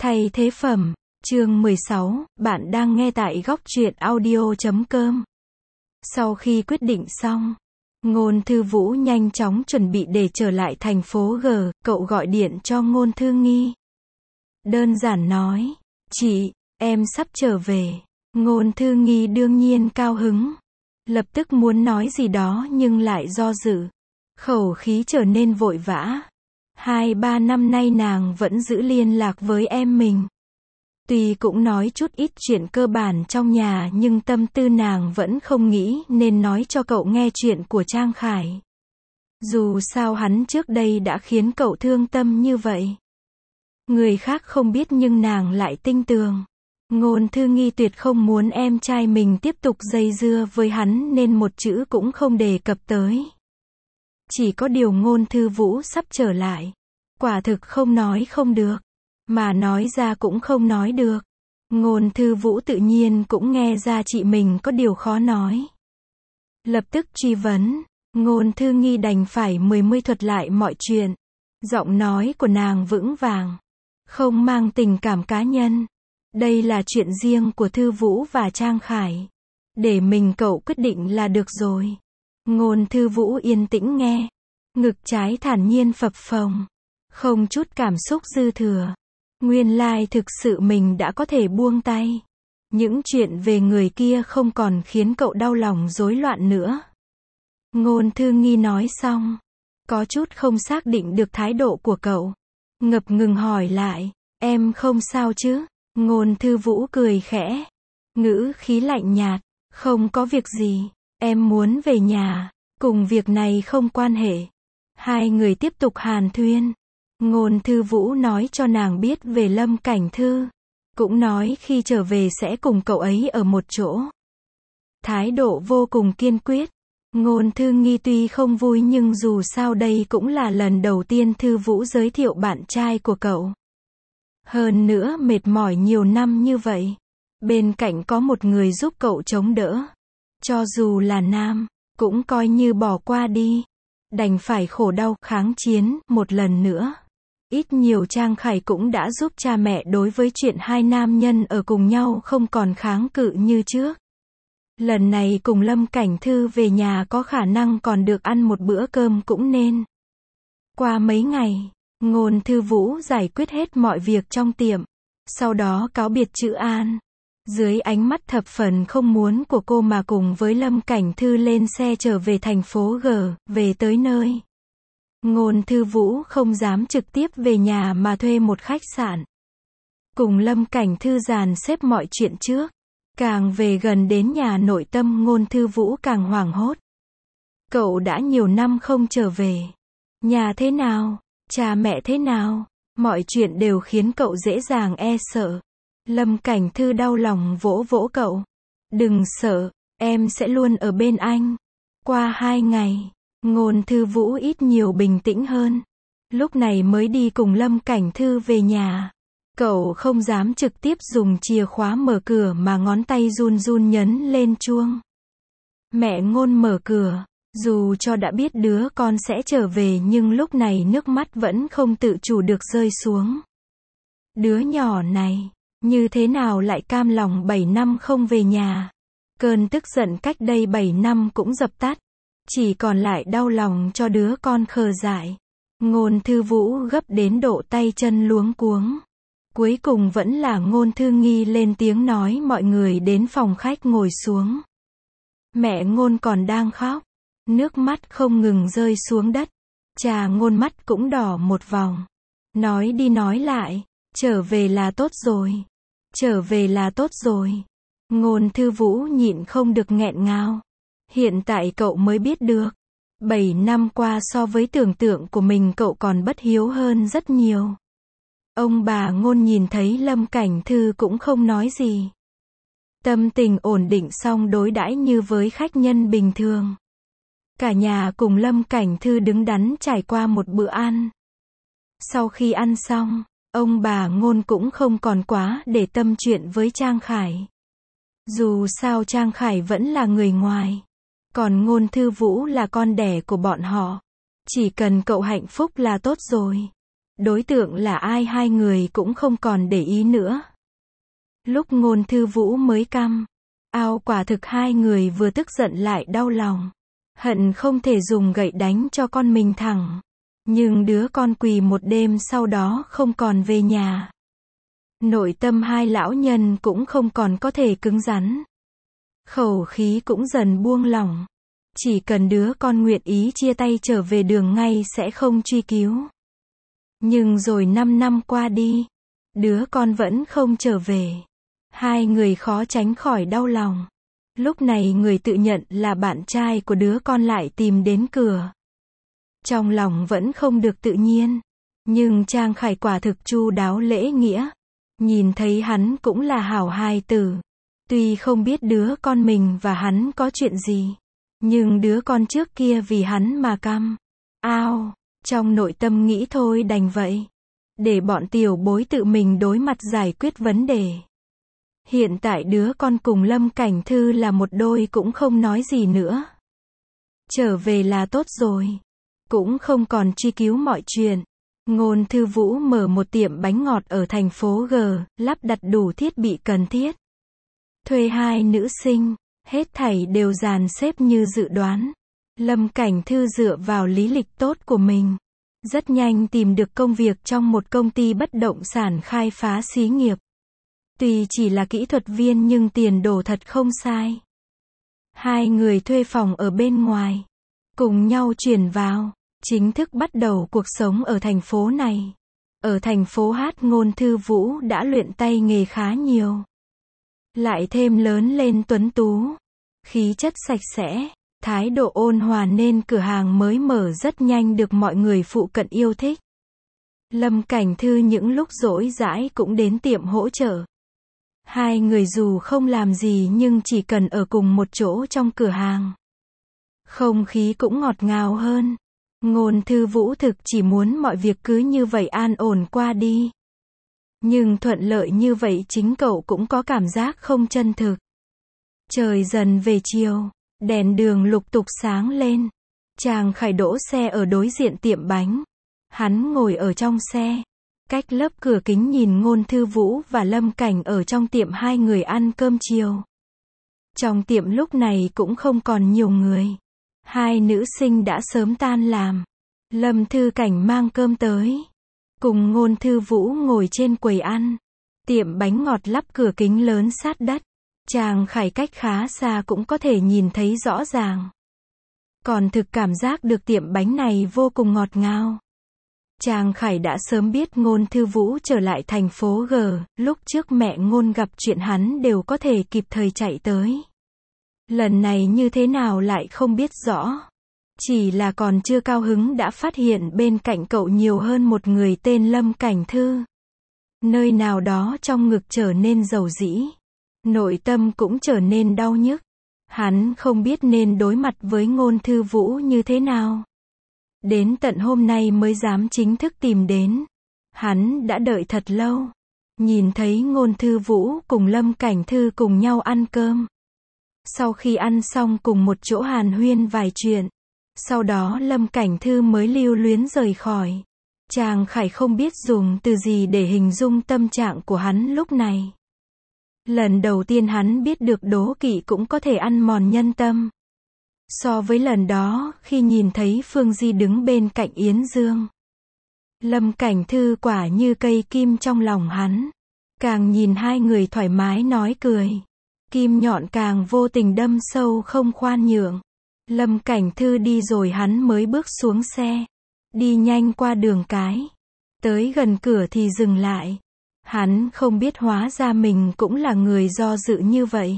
Thay thế phẩm, chương 16, bạn đang nghe tại góc truyện audio.com. Sau khi quyết định xong, Ngôn Thư Vũ nhanh chóng chuẩn bị để trở lại thành phố G, cậu gọi điện cho Ngôn Thư Nghi. Đơn giản nói, chị, em sắp trở về. Ngôn Thư Nghi đương nhiên cao hứng. Lập tức muốn nói gì đó nhưng lại do dự. Khẩu khí trở nên vội vã. 2-3 năm nay nàng vẫn giữ liên lạc với em mình. Tuy cũng nói chút ít chuyện cơ bản trong nhà nhưng tâm tư nàng vẫn không nghĩ nên nói cho cậu nghe chuyện của Trang Khải. Dù sao hắn trước đây đã khiến cậu thương tâm như vậy. Người khác không biết nhưng nàng lại tinh tường. Ngôn Thư Nghi tuyệt không muốn em trai mình tiếp tục dây dưa với hắn nên một chữ cũng không đề cập tới. Chỉ có điều Ngôn Thư Vũ sắp trở lại. Quả thực không nói không được. Mà nói ra cũng không nói được. Ngôn Thư Vũ tự nhiên cũng nghe ra chị mình có điều khó nói. Lập tức truy vấn. Ngôn Thư Nghi đành phải mươi thuật lại mọi chuyện. Giọng nói của nàng vững vàng. Không mang tình cảm cá nhân. Đây là chuyện riêng của Thư Vũ và Trang Khải. Để mình cậu quyết định là được rồi. Ngôn Thư Vũ yên tĩnh nghe. Ngực trái thản nhiên phập phồng. Không chút cảm xúc dư thừa. Nguyên lai thực sự mình đã có thể buông tay. Những chuyện về người kia không còn khiến cậu đau lòng rối loạn nữa. Ngôn Thư Nghi nói xong. Có chút không xác định được thái độ của cậu. Ngập ngừng hỏi lại. Em không sao chứ? Ngôn Thư Vũ cười khẽ. Ngữ khí lạnh nhạt. Không có việc gì. Em muốn về nhà. Cùng việc này không quan hệ. Hai người tiếp tục hàn thuyên. Ngôn Thư Vũ nói cho nàng biết về Lâm Cảnh Thư. Cũng nói khi trở về sẽ cùng cậu ấy ở một chỗ. Thái độ vô cùng kiên quyết. Ngôn Thư Nghi tuy không vui nhưng dù sao đây cũng là lần đầu tiên Thư Vũ giới thiệu bạn trai của cậu. Hơn nữa mệt mỏi nhiều năm như vậy. Bên cạnh có một người giúp cậu chống đỡ. Cho dù là nam, cũng coi như bỏ qua đi. Đành phải khổ đau kháng chiến một lần nữa. Ít nhiều Trang Khải cũng đã giúp cha mẹ đối với chuyện hai nam nhân ở cùng nhau không còn kháng cự như trước. Lần này cùng Lâm Cảnh Thư về nhà có khả năng còn được ăn một bữa cơm cũng nên. Qua mấy ngày, Ngôn Thư Vũ giải quyết hết mọi việc trong tiệm. Sau đó cáo biệt Trữ An. Dưới ánh mắt thập phần không muốn của cô mà cùng với Lâm Cảnh Thư lên xe trở về thành phố G, về tới nơi. Ngôn Thư Vũ không dám trực tiếp về nhà mà thuê một khách sạn. Cùng Lâm Cảnh Thư dàn xếp mọi chuyện trước. Càng về gần đến nhà nội tâm Ngôn Thư Vũ càng hoảng hốt. Cậu đã nhiều năm không trở về. Nhà thế nào? Cha mẹ thế nào? Mọi chuyện đều khiến cậu dễ dàng e sợ. Lâm Cảnh Thư đau lòng vỗ vỗ cậu. Đừng sợ, em sẽ luôn ở bên anh. Qua 2 ngày, Ngôn Thư Vũ ít nhiều bình tĩnh hơn. Lúc này mới đi cùng Lâm Cảnh Thư về nhà. Cậu không dám trực tiếp dùng chìa khóa mở cửa mà ngón tay run run nhấn lên chuông. Mẹ Ngôn mở cửa. Dù cho đã biết đứa con sẽ trở về nhưng lúc này nước mắt vẫn không tự chủ được rơi xuống. Đứa nhỏ này, như thế nào lại cam lòng 7 năm không về nhà. Cơn tức giận cách đây 7 năm cũng dập tắt. Chỉ còn lại đau lòng cho đứa con khờ dại. Ngôn Thư Vũ gấp đến độ tay chân luống cuống. Cuối cùng vẫn là Ngôn Thư Nghi lên tiếng nói mọi người đến phòng khách ngồi xuống. Mẹ Ngôn còn đang khóc. Nước mắt không ngừng rơi xuống đất. Cha Ngôn mắt cũng đỏ một vòng. Nói đi nói lại. Trở về là tốt rồi. Trở về là tốt rồi. Ngôn Thư Vũ nhịn không được nghẹn ngào. Hiện tại cậu mới biết được. 7 năm qua so với tưởng tượng của mình cậu còn bất hiếu hơn rất nhiều. Ông bà Ngôn nhìn thấy Lâm Cảnh Thư cũng không nói gì. Tâm tình ổn định xong đối đãi như với khách nhân bình thường. Cả nhà cùng Lâm Cảnh Thư đứng đắn trải qua một bữa ăn. Sau khi ăn xong, ông bà Ngôn cũng không còn quá để tâm chuyện với Trang Khải. Dù sao Trang Khải vẫn là người ngoài. Còn Ngôn Thư Vũ là con đẻ của bọn họ. Chỉ cần cậu hạnh phúc là tốt rồi. đối tượng là ai hai người cũng không còn để ý nữa. Lúc Ngôn Thư Vũ mới căm ao quả thực hai người vừa tức giận lại đau lòng. Hận không thể dùng gậy đánh cho con mình thẳng. Nhưng đứa con quỳ một đêm sau đó không còn về nhà. Nội tâm hai lão nhân cũng không còn có thể cứng rắn. Khẩu khí cũng dần buông lỏng. Chỉ cần đứa con nguyện ý chia tay trở về đường ngay sẽ không truy cứu. Nhưng rồi 5 năm qua đi, đứa con vẫn không trở về. Hai người khó tránh khỏi đau lòng. Lúc này người tự nhận là bạn trai của đứa con lại tìm đến cửa. Trong lòng vẫn không được tự nhiên. Nhưng Trang Khải quả thực chu đáo lễ nghĩa. Nhìn thấy hắn cũng là hảo hài tử. Tuy không biết đứa con mình và hắn có chuyện gì. Nhưng đứa con trước kia vì hắn mà căm ao. Trong nội tâm nghĩ thôi đành vậy. Để bọn tiểu bối tự mình đối mặt giải quyết vấn đề. Hiện tại đứa con cùng Lâm Cảnh Thư là một đôi cũng không nói gì nữa. Trở về là tốt rồi. Cũng không còn truy cứu mọi chuyện. Ngôn Thư Vũ mở một tiệm bánh ngọt ở thành phố G, lắp đặt đủ thiết bị cần thiết. Thuê 2 nữ sinh, hết thảy đều dàn xếp như dự đoán. Lâm Cảnh Thư dựa vào lý lịch tốt của mình. Rất nhanh tìm được công việc trong một công ty bất động sản khai phá xí nghiệp. Tuy chỉ là kỹ thuật viên nhưng tiền đồ thật không sai. Hai người thuê phòng ở bên ngoài. Cùng nhau chuyển vào. Chính thức bắt đầu cuộc sống ở thành phố này. Ở thành phố Hát Ngôn Thư Vũ đã luyện tay nghề khá nhiều. Lại thêm lớn lên tuấn tú. Khí chất sạch sẽ. Thái độ ôn hòa nên cửa hàng mới mở rất nhanh được mọi người phụ cận yêu thích. Lâm Cảnh Thư những lúc rỗi rãi cũng đến tiệm hỗ trợ. Hai người dù không làm gì nhưng chỉ cần ở cùng một chỗ trong cửa hàng. Không khí cũng ngọt ngào hơn. Ngôn Thư Vũ thực chỉ muốn mọi việc cứ như vậy an ổn qua đi. Nhưng thuận lợi như vậy chính cậu cũng có cảm giác không chân thực. Trời dần về chiều. Đèn đường lục tục sáng lên. Chàng Khải đỗ xe ở đối diện tiệm bánh. Hắn ngồi ở trong xe. Cách lớp cửa kính nhìn Ngôn Thư Vũ và Lâm Cảnh ở trong tiệm hai người ăn cơm chiều. Trong tiệm lúc này cũng không còn nhiều người. Hai nữ sinh đã sớm tan làm. Lâm Thư Cảnh mang cơm tới. Cùng Ngôn Thư Vũ ngồi trên quầy ăn. Tiệm bánh ngọt lắp cửa kính lớn sát đất. Chàng Khải cách khá xa cũng có thể nhìn thấy rõ ràng. Còn thực cảm giác được tiệm bánh này vô cùng ngọt ngào. Chàng Khải đã sớm biết Ngôn Thư Vũ trở lại thành phố G, lúc trước mẹ Ngôn gặp chuyện hắn đều có thể kịp thời chạy tới. Lần này như thế nào lại không biết rõ. Chỉ là còn chưa cao hứng đã phát hiện bên cạnh cậu nhiều hơn một người tên Lâm Cảnh Thư. Nơi nào đó trong ngực trở nên dầu dĩ. Nội tâm cũng trở nên đau nhức. Hắn không biết nên đối mặt với Ngôn Thư Vũ như thế nào. Đến tận hôm nay mới dám chính thức tìm đến. Hắn đã đợi thật lâu. Nhìn thấy Ngôn Thư Vũ cùng Lâm Cảnh Thư cùng nhau ăn cơm. Sau khi ăn xong cùng một chỗ hàn huyên vài chuyện. Sau đó Lâm Cảnh Thư mới lưu luyến rời khỏi. Chàng Khải không biết dùng từ gì để hình dung tâm trạng của hắn lúc này. Lần đầu tiên hắn biết được đố kỵ cũng có thể ăn mòn nhân tâm. So với lần đó, khi nhìn thấy Phương Di đứng bên cạnh Yến Dương. Lâm Cảnh Thư quả như cây kim trong lòng hắn. Càng nhìn hai người thoải mái nói cười. Kim nhọn càng vô tình đâm sâu không khoan nhượng. Lâm Cảnh Thư đi rồi hắn mới bước xuống xe. Đi nhanh qua đường cái. Tới gần cửa thì dừng lại. Hắn không biết hóa ra mình cũng là người do dự như vậy.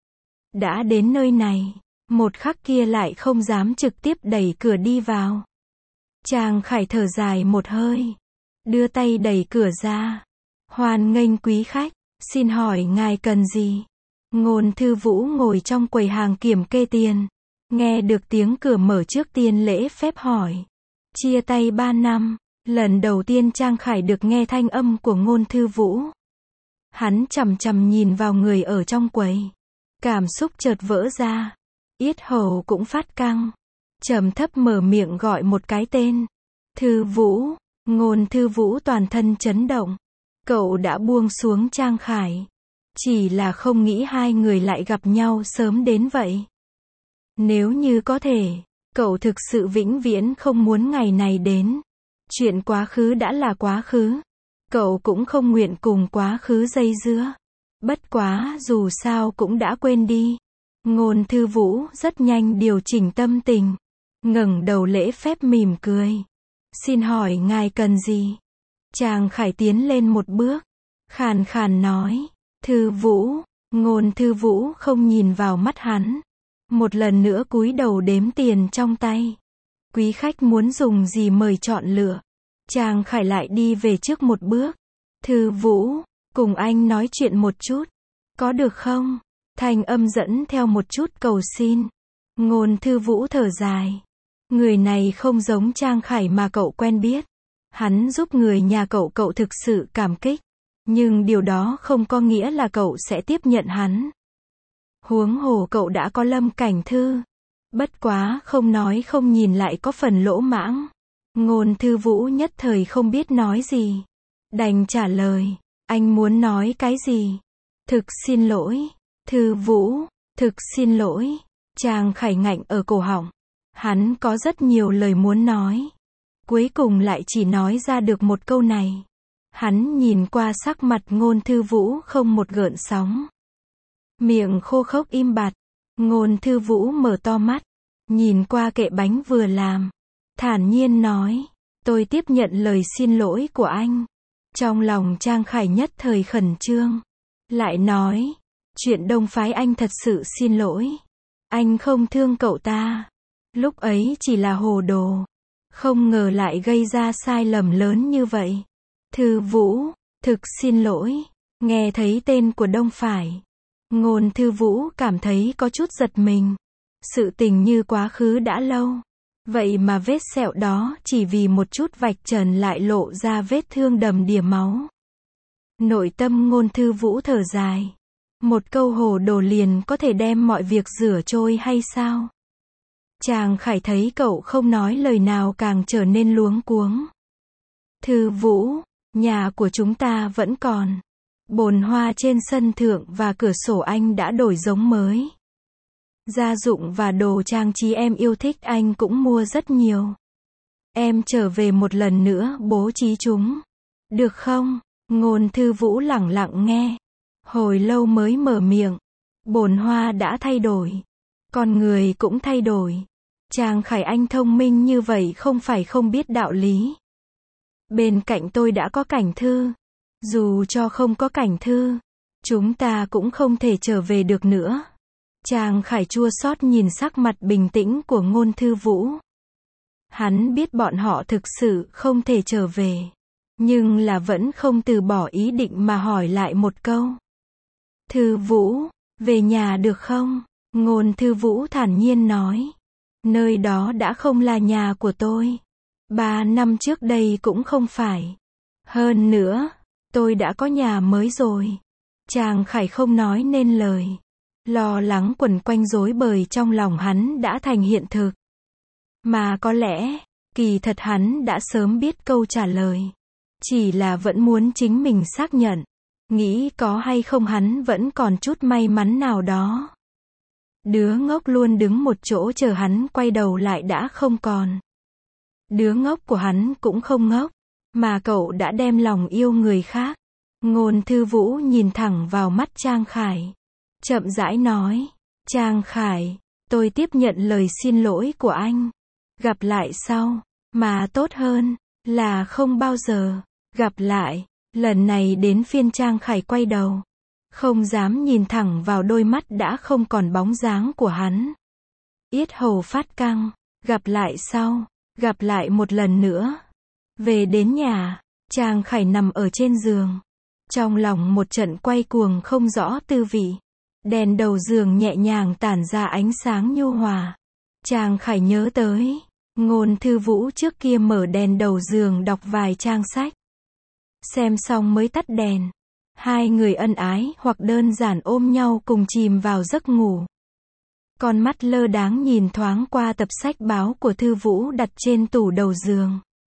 Đã đến nơi này, một khắc kia lại không dám trực tiếp đẩy cửa đi vào. Chàng Khải thở dài một hơi. Đưa tay đẩy cửa ra. Hoan nghênh quý khách, xin hỏi ngài cần gì? Ngôn Thư Vũ ngồi trong quầy hàng kiểm kê tiền. Nghe được tiếng cửa mở trước tiên lễ phép hỏi. Chia tay 3 năm. Lần đầu tiên Trang Khải được nghe thanh âm của Ngôn Thư Vũ. Hắn chằm chằm nhìn vào người ở trong quầy. Cảm xúc chợt vỡ ra. Yết hầu cũng phát căng. Trầm thấp mở miệng gọi một cái tên. Thư Vũ. Ngôn Thư Vũ toàn thân chấn động. Cậu đã buông xuống Trang Khải. Chỉ là không nghĩ hai người lại gặp nhau sớm đến vậy. Nếu như có thể, cậu thực sự vĩnh viễn không muốn ngày này đến. Chuyện quá khứ đã là quá khứ. Cậu cũng không nguyện cùng quá khứ dây dưa. Bất quá, dù sao cũng đã quên đi. Ngôn Thư Vũ rất nhanh điều chỉnh tâm tình. Ngẩng đầu lễ phép mỉm cười. Xin hỏi ngài cần gì? Trang Khải tiến lên một bước. Khàn khàn nói. Thư Vũ. Ngôn Thư Vũ không nhìn vào mắt hắn. Một lần nữa cúi đầu đếm tiền trong tay. Quý khách muốn dùng gì mời chọn lựa. Trang Khải lại đi về trước một bước. Thư Vũ, cùng anh nói chuyện một chút. Có được không? Thanh âm dẫn theo một chút cầu xin. Ngôn Thư Vũ thở dài. Người này không giống Trang Khải mà cậu quen biết. Hắn giúp người nhà cậu thực sự cảm kích. Nhưng điều đó không có nghĩa là cậu sẽ tiếp nhận hắn. Huống hồ cậu đã có Lâm Cảnh Thư. Bất quá, không nói không nhìn lại có phần lỗ mãng. Ngôn Thư Vũ nhất thời không biết nói gì. Đành trả lời. Anh muốn nói cái gì? Thực xin lỗi. Thư Vũ, thực xin lỗi. Trang Khải ngạnh ở cổ họng. Hắn có rất nhiều lời muốn nói. Cuối cùng lại chỉ nói ra được một câu này. Hắn nhìn qua sắc mặt Ngôn Thư Vũ không một gợn sóng. Miệng khô khốc im bặt. Ngôn Thư Vũ mở to mắt. Nhìn qua kệ bánh vừa làm. Thản nhiên nói. Tôi tiếp nhận lời xin lỗi của anh. Trong lòng Trang Khải nhất thời khẩn trương. Lại nói. Chuyện Đông Phái anh thật sự xin lỗi. Anh không thương cậu ta. Lúc ấy chỉ là hồ đồ. Không ngờ lại gây ra sai lầm lớn như vậy. Thư Vũ, thực xin lỗi. Nghe thấy tên của Đông Phải. Ngôn Thư Vũ cảm thấy có chút giật mình. Sự tình như quá khứ đã lâu. Vậy mà vết sẹo đó chỉ vì một chút vạch trần lại lộ ra vết thương đầm đìa máu. Nội tâm Ngôn Thư Vũ thở dài. Một câu hồ đồ liền có thể đem mọi việc rửa trôi hay sao? Trang Khải thấy cậu không nói lời nào càng trở nên luống cuống. Thư Vũ, nhà của chúng ta vẫn còn. Bồn hoa trên sân thượng và cửa sổ anh đã đổi giống mới. Gia dụng và đồ trang trí em yêu thích anh cũng mua rất nhiều. Em trở về một lần nữa bố trí chúng. Được không? Ngôn Thư Vũ lẳng lặng nghe. Hồi lâu mới mở miệng. Bồn hoa đã thay đổi. Con người cũng thay đổi. Trang Khải anh thông minh như vậy không phải không biết đạo lý. Bên cạnh tôi đã có Cảnh Thư. Dù cho không có Cảnh Thư, chúng ta cũng không thể trở về được nữa. Trang Khải chua xót nhìn sắc mặt bình tĩnh của Ngôn Thư Vũ. Hắn biết bọn họ thực sự không thể trở về. Nhưng là vẫn không từ bỏ ý định mà hỏi lại một câu. Thư Vũ, về nhà được không? Ngôn Thư Vũ thản nhiên nói. Nơi đó đã không là nhà của tôi. 3 năm trước đây cũng không phải. Hơn nữa, tôi đã có nhà mới rồi. Trang Khải không nói nên lời. Lo lắng quẩn quanh rối bời trong lòng hắn đã thành hiện thực. Mà có lẽ, kỳ thật hắn đã sớm biết câu trả lời. Chỉ là vẫn muốn chính mình xác nhận. Nghĩ có hay không hắn vẫn còn chút may mắn nào đó. Đứa ngốc luôn đứng một chỗ chờ hắn quay đầu lại đã không còn. Đứa ngốc của hắn cũng không ngốc. Mà cậu đã đem lòng yêu người khác. Ngôn Thư Vũ nhìn thẳng vào mắt Trang Khải. Chậm rãi nói. Trang Khải, tôi tiếp nhận lời xin lỗi của anh. Gặp lại sau. Mà tốt hơn là không bao giờ gặp lại. Lần này đến phiên Trang Khải quay đầu. Không dám nhìn thẳng vào đôi mắt đã không còn bóng dáng của hắn. Yết hầu phát căng. Gặp lại sau. Gặp lại một lần nữa. Về đến nhà, Trang Khải nằm ở trên giường. Trong lòng một trận quay cuồng không rõ tư vị. Đèn đầu giường nhẹ nhàng tản ra ánh sáng nhu hòa. Trang Khải nhớ tới. Ngôn Thư Vũ trước kia mở đèn đầu giường đọc vài trang sách. Xem xong mới tắt đèn. Hai người ân ái hoặc đơn giản ôm nhau cùng chìm vào giấc ngủ. Con mắt lơ đãng nhìn thoáng qua tập sách báo của Thư Vũ đặt trên tủ đầu giường.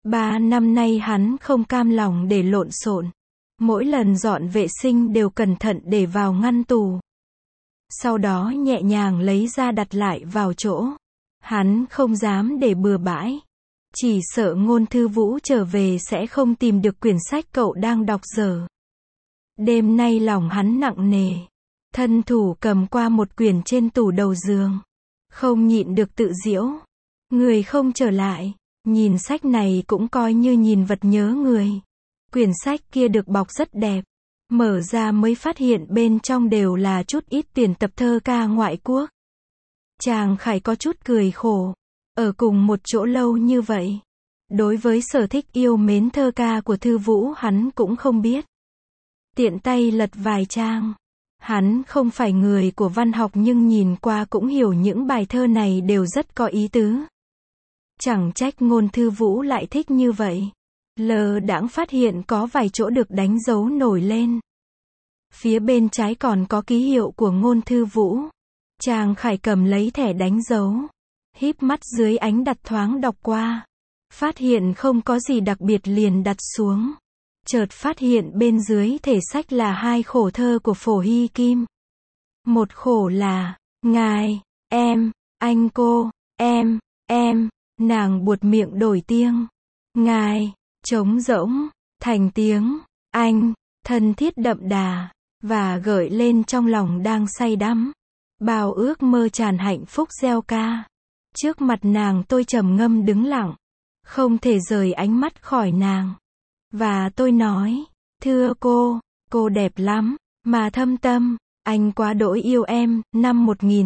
3 năm nay hắn không cam lòng để lộn xộn. Mỗi lần dọn vệ sinh đều cẩn thận để vào ngăn tủ. Sau đó nhẹ nhàng lấy ra đặt lại vào chỗ. Hắn không dám để bừa bãi. Chỉ sợ Ngôn Thư Vũ trở về sẽ không tìm được quyển sách cậu đang đọc dở. Đêm nay lòng hắn nặng nề. Thân thủ cầm qua một quyển trên tủ đầu giường. Không nhịn được tự giễu. Người không trở lại. Nhìn sách này cũng coi như nhìn vật nhớ người. Quyển sách kia được bọc rất đẹp. Mở ra mới phát hiện bên trong đều là chút ít tuyển tập thơ ca ngoại quốc. Chàng Khải có chút cười khổ. Ở cùng một chỗ lâu như vậy. Đối với sở thích yêu mến thơ ca của Thư Vũ hắn cũng không biết. Tiện tay lật vài trang. Hắn không phải người của văn học nhưng nhìn qua cũng hiểu những bài thơ này đều rất có ý tứ. Chẳng trách Ngôn Thư Vũ lại thích như vậy. Lờ đãng phát hiện có vài chỗ được đánh dấu nổi lên. Phía bên trái còn có ký hiệu của Ngôn Thư Vũ. Chàng Khải cầm lấy thẻ đánh dấu. Híp mắt dưới ánh đặt thoáng đọc qua. Phát hiện không có gì đặc biệt liền đặt xuống. Chợt phát hiện bên dưới thể sách là 2 khổ thơ của Phổ Hy Kim. Một khổ là, ngài, em, anh cô, em, nàng buột miệng đổi tiếng. Ngài, trống rỗng, thành tiếng, anh, thân thiết đậm đà, và gợi lên trong lòng đang say đắm. Bao ước mơ tràn hạnh phúc gieo ca. Trước mặt nàng tôi trầm ngâm đứng lặng. Không thể rời ánh mắt khỏi nàng. Và tôi nói, thưa cô đẹp lắm, mà thâm tâm, anh quá đỗi yêu em, năm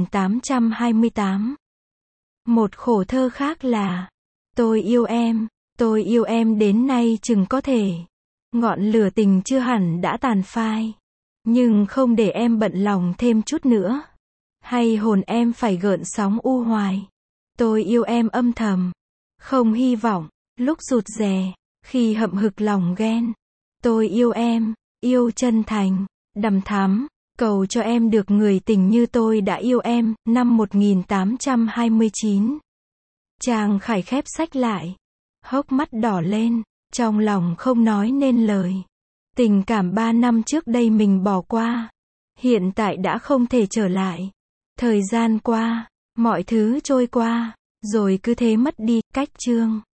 1828. Một khổ thơ khác là, tôi yêu em đến nay chừng có thể. Ngọn lửa tình chưa hẳn đã tàn phai. Nhưng không để em bận lòng thêm chút nữa. Hay hồn em phải gợn sóng u hoài. Tôi yêu em âm thầm. Không hy vọng, lúc rụt rè, khi hậm hực lòng ghen. Tôi yêu em, yêu chân thành, đằm thắm, cầu cho em được người tình như tôi đã yêu em, năm 1829. Chàng Khải khép sách lại. Hốc mắt đỏ lên, trong lòng không nói nên lời. Tình cảm 3 năm trước đây mình bỏ qua. Hiện tại đã không thể trở lại. Thời gian qua, mọi thứ trôi qua, rồi cứ thế mất đi, cách chương.